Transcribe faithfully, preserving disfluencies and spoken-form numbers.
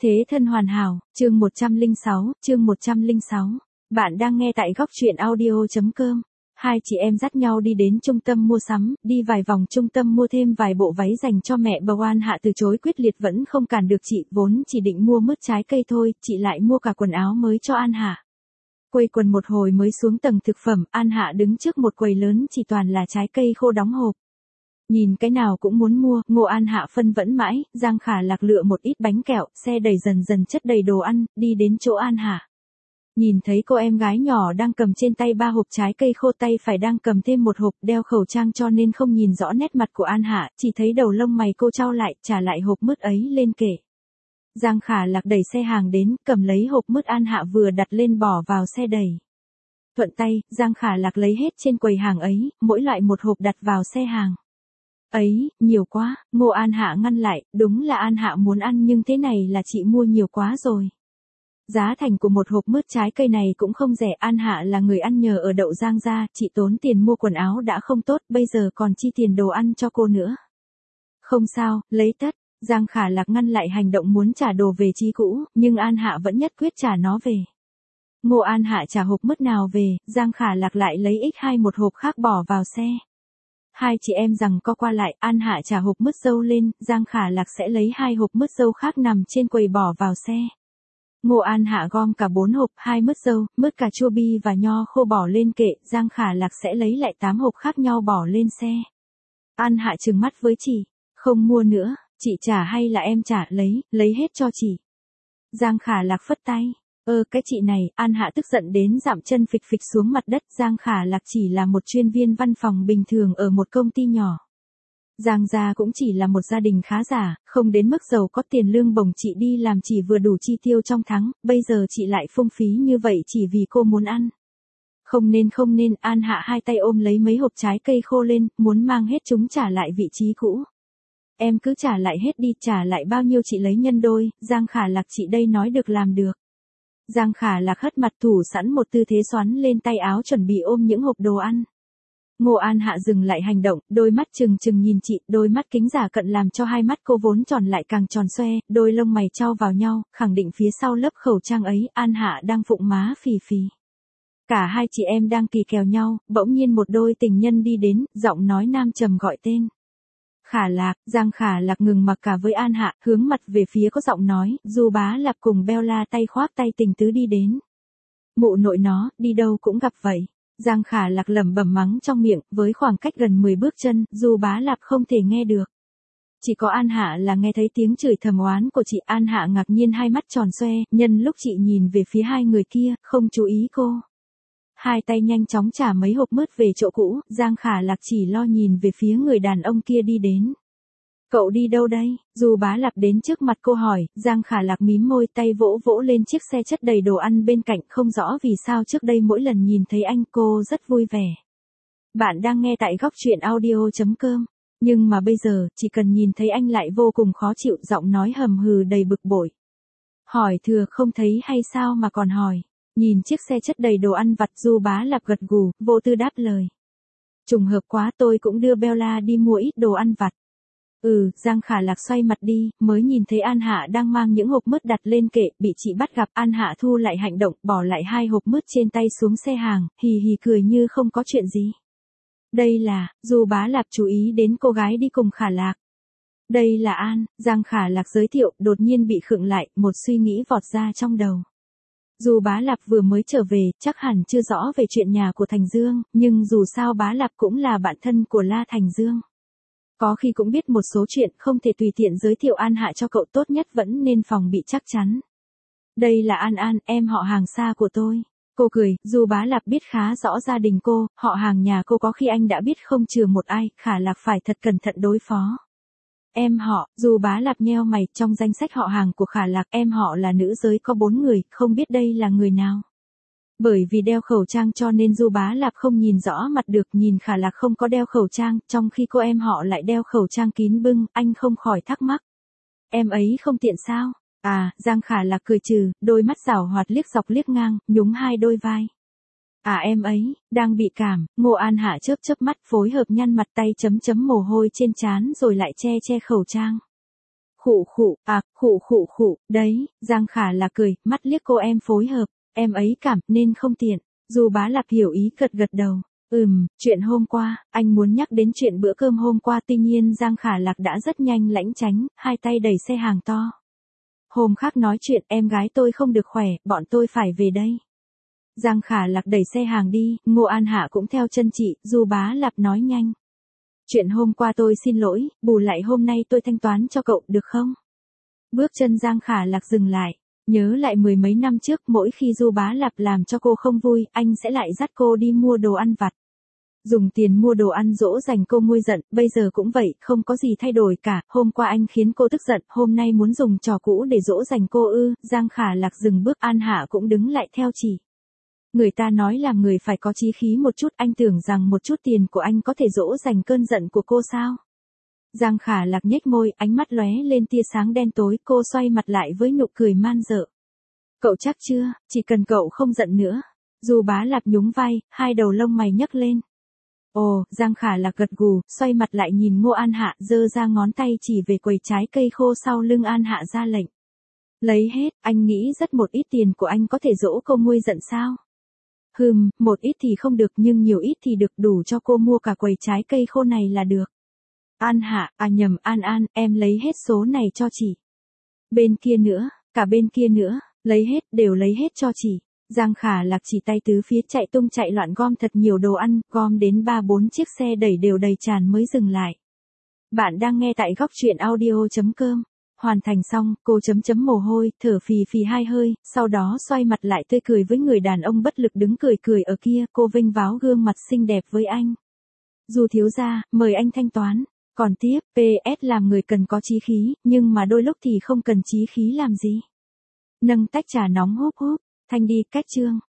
Thế thân hoàn hảo, chương một trăm lẻ sáu, chương một trăm lẻ sáu. Bạn đang nghe tại góc truyện audio.com. Hai chị em dắt nhau đi đến trung tâm mua sắm, đi vài vòng trung tâm mua thêm vài bộ váy dành cho mẹ bầu. An Hạ từ chối quyết liệt vẫn không cản được chị, vốn chỉ định mua mứt trái cây thôi, chị lại mua cả quần áo mới cho An Hạ. Quây quần một hồi mới xuống tầng thực phẩm, An Hạ đứng trước một quầy lớn chỉ toàn là trái cây khô đóng hộp. Nhìn cái nào cũng muốn mua, Ngô An Hạ phân vân mãi, Giang Khả Lạc lựa một ít bánh kẹo, xe đẩy dần dần chất đầy đồ ăn, đi đến chỗ An Hạ. Nhìn thấy cô em gái nhỏ đang cầm trên tay ba hộp trái cây khô, tay phải đang cầm thêm một hộp, đeo khẩu trang cho nên không nhìn rõ nét mặt của An Hạ, chỉ thấy đầu lông mày cô chau lại, trả lại hộp mứt ấy lên kệ. Giang Khả Lạc đẩy xe hàng đến, cầm lấy hộp mứt An Hạ vừa đặt lên bỏ vào xe đẩy. Thuận tay, Giang Khả Lạc lấy hết trên quầy hàng ấy, mỗi loại một hộp đặt vào xe hàng. Ấy, nhiều quá, Ngô An Hạ ngăn lại, đúng là An Hạ muốn ăn nhưng thế này là chị mua nhiều quá rồi. Giá thành của một hộp mứt trái cây này cũng không rẻ, An Hạ là người ăn nhờ ở đậu Giang gia, chị tốn tiền mua quần áo đã không tốt, bây giờ còn chi tiền đồ ăn cho cô nữa. Không sao, lấy tất, Giang Khả Lạc ngăn lại hành động muốn trả đồ về chí cũ, nhưng An Hạ vẫn nhất quyết trả nó về. Ngô An Hạ trả hộp mứt nào về, Giang Khả Lạc lại lấy x hai một hộp khác bỏ vào xe. Hai chị em rằng co qua lại, An Hạ trả hộp mứt dâu lên, Giang Khả Lạc sẽ lấy hai hộp mứt dâu khác nằm trên quầy bỏ vào xe. Ngô An Hạ gom cả bốn hộp, hai mứt dâu, mứt cà chua bi và nho khô bỏ lên kệ, Giang Khả Lạc sẽ lấy lại tám hộp khác nhau bỏ lên xe. An Hạ trừng mắt với chị, không mua nữa, chị trả hay là em trả, lấy, lấy hết cho chị. Giang Khả Lạc phất tay. Ơ cái chị này, An Hạ tức giận đến dạm chân phịch phịch xuống mặt đất. Giang Khả Lạc chỉ là một chuyên viên văn phòng bình thường ở một công ty nhỏ. Giang gia cũng chỉ là một gia đình khá giả, không đến mức giàu có, tiền lương bổng chị đi làm chỉ vừa đủ chi tiêu trong tháng, bây giờ chị lại phung phí như vậy chỉ vì cô muốn ăn. Không nên không nên, An Hạ hai tay ôm lấy mấy hộp trái cây khô lên, muốn mang hết chúng trả lại vị trí cũ. Em cứ trả lại hết đi, trả lại bao nhiêu chị lấy nhân đôi, Giang Khả Lạc chị đây nói được làm được. Giang Khả Lạc hất mặt thủ sẵn một tư thế xoắn lên tay áo chuẩn bị ôm những hộp đồ ăn. Ngô An Hạ dừng lại hành động, đôi mắt trừng trừng nhìn chị, đôi mắt kính giả cận làm cho hai mắt cô vốn tròn lại càng tròn xoe, đôi lông mày chau vào nhau, khẳng định phía sau lớp khẩu trang ấy, An Hạ đang phụng má phì phì. Cả hai chị em đang kỳ kèo nhau, bỗng nhiên một đôi tình nhân đi đến, giọng nói nam trầm gọi tên. Khả Lạc, Giang Khả Lạc ngừng mặc cả với An Hạ, hướng mặt về phía có giọng nói, Du Bá Lạp cùng Bella tay khoác tay tình tứ đi đến. Mụ nội nó, đi đâu cũng gặp vậy. Giang Khả Lạc lẩm bẩm mắng trong miệng, với khoảng cách gần mười bước chân, Du Bá Lạp không thể nghe được. Chỉ có An Hạ là nghe thấy tiếng chửi thầm oán của chị. An Hạ ngạc nhiên hai mắt tròn xoe, nhân lúc chị nhìn về phía hai người kia, không chú ý cô. Hai tay nhanh chóng trả mấy hộp mứt về chỗ cũ, Giang Khả Lạc chỉ lo nhìn về phía người đàn ông kia đi đến. Cậu đi đâu đây? Du Bá Lạp đến trước mặt cô hỏi, Giang Khả Lạc mím môi, tay vỗ vỗ lên chiếc xe chất đầy đồ ăn bên cạnh, không rõ vì sao trước đây mỗi lần nhìn thấy anh cô rất vui vẻ. Bạn đang nghe tại góc truyện audio.com, nhưng mà bây giờ, chỉ cần nhìn thấy anh lại vô cùng khó chịu, giọng nói hầm hừ đầy bực bội. Hỏi thừa không thấy hay sao mà còn hỏi. Nhìn chiếc xe chất đầy đồ ăn vặt, Du Bá Lạp gật gù, vô tư đáp lời. Trùng hợp quá, tôi cũng đưa Bella đi mua ít đồ ăn vặt. Ừ, Giang Khả Lạc xoay mặt đi, mới nhìn thấy An Hạ đang mang những hộp mứt đặt lên kệ, bị chị bắt gặp. An Hạ thu lại hành động, bỏ lại hai hộp mứt trên tay xuống xe hàng, hì hì cười như không có chuyện gì. Đây là, Du Bá Lạp chú ý đến cô gái đi cùng Khả Lạc. Đây là An, Giang Khả Lạc giới thiệu, đột nhiên bị khựng lại, một suy nghĩ vọt ra trong đầu. Dù Bá Lạp vừa mới trở về, chắc hẳn chưa rõ về chuyện nhà của Thành Dương, nhưng dù sao Bá Lạp cũng là bạn thân của La Thành Dương. Có khi cũng biết một số chuyện, không thể tùy tiện giới thiệu An Hạ cho cậu, tốt nhất vẫn nên phòng bị chắc chắn. Đây là An An, em họ hàng xa của tôi. Cô cười, dù Bá Lạp biết khá rõ gia đình cô, họ hàng nhà cô có khi anh đã biết không chừa một ai, Khả Lạc phải thật cẩn thận đối phó. Em họ, dù Bá Lạp nheo mày, trong danh sách họ hàng của Khả Lạc, em họ là nữ giới có bốn người, không biết đây là người nào. Bởi vì đeo khẩu trang cho nên Du Bá Lạp không nhìn rõ mặt được, nhìn Khả Lạc không có đeo khẩu trang, trong khi cô em họ lại đeo khẩu trang kín bưng, anh không khỏi thắc mắc. Em ấy không tiện sao? À, Giang Khả Lạc cười trừ, đôi mắt giảo hoạt liếc dọc liếc ngang, nhúng hai đôi vai. À em ấy, đang bị cảm. Ngô An Hạ chớp chớp mắt, phối hợp nhăn mặt, tay chấm chấm mồ hôi trên trán rồi lại che che khẩu trang. khụ khụ, à, khụ khụ khụ, đấy, Giang Khả Lạc cười, mắt liếc cô em phối hợp, em ấy cảm, nên không tiện. Du Bá Lạp hiểu ý gật gật đầu. Ừm, chuyện hôm qua, anh muốn nhắc đến chuyện bữa cơm hôm qua, tuy nhiên Giang Khả Lạc đã rất nhanh lãnh tránh, hai tay đẩy xe hàng to. Hôm khác nói chuyện, em gái tôi không được khỏe, bọn tôi phải về đây. Giang Khả Lạc đẩy xe hàng đi, Ngô An Hạ cũng theo chân chị, Du Bá Lạp nói nhanh. Chuyện hôm qua tôi xin lỗi, bù lại hôm nay tôi thanh toán cho cậu, được không? Bước chân Giang Khả Lạc dừng lại, nhớ lại mười mấy năm trước, mỗi khi Du Bá Lạp làm cho cô không vui, anh sẽ lại dắt cô đi mua đồ ăn vặt. Dùng tiền mua đồ ăn dỗ dành cô nguôi giận, bây giờ cũng vậy, không có gì thay đổi cả, hôm qua anh khiến cô tức giận, hôm nay muốn dùng trò cũ để dỗ dành cô ư? Giang Khả Lạc dừng bước, An Hạ cũng đứng lại theo chỉ. Người ta nói làm người phải có chí khí một chút, anh tưởng rằng một chút tiền của anh có thể dỗ dành cơn giận của cô sao? Giang Khả Lạc nhếch môi, ánh mắt lóe lên tia sáng đen tối, cô xoay mặt lại với nụ cười man dợ. Cậu chắc chưa, chỉ cần cậu không giận nữa. Du Bá Lạp nhún vai, hai đầu lông mày nhấc lên. Ồ, Giang Khả Lạc gật gù, xoay mặt lại nhìn Ngô An Hạ, giơ ra ngón tay chỉ về quầy trái cây khô sau lưng. An Hạ ra lệnh. Lấy hết, anh nghĩ rất một ít tiền của anh có thể dỗ cô nguôi giận sao? Hừm, một ít thì không được nhưng nhiều ít thì được, đủ cho cô mua cả quầy trái cây khô này là được. An Hạ, à nhầm, An An, em lấy hết số này cho chị. Bên kia nữa, cả bên kia nữa, lấy hết, đều lấy hết cho chị. Giang Khả Lạc chỉ tay tứ phía chạy tung chạy loạn gom thật nhiều đồ ăn, gom đến ba bốn chiếc xe đẩy đều đầy tràn mới dừng lại. Bạn đang nghe tại góc truyện audio chấm com. Hoàn thành xong, cô chấm chấm mồ hôi, thở phì phì hai hơi, sau đó xoay mặt lại tươi cười với người đàn ông bất lực đứng cười cười ở kia, cô vênh váo gương mặt xinh đẹp với anh. Du thiếu gia, mời anh thanh toán. Còn tiếp, pê ét làm người cần có chí khí, nhưng mà đôi lúc thì không cần chí khí làm gì. Nâng tách trà nóng húp húp, Thanh đi, cách chương.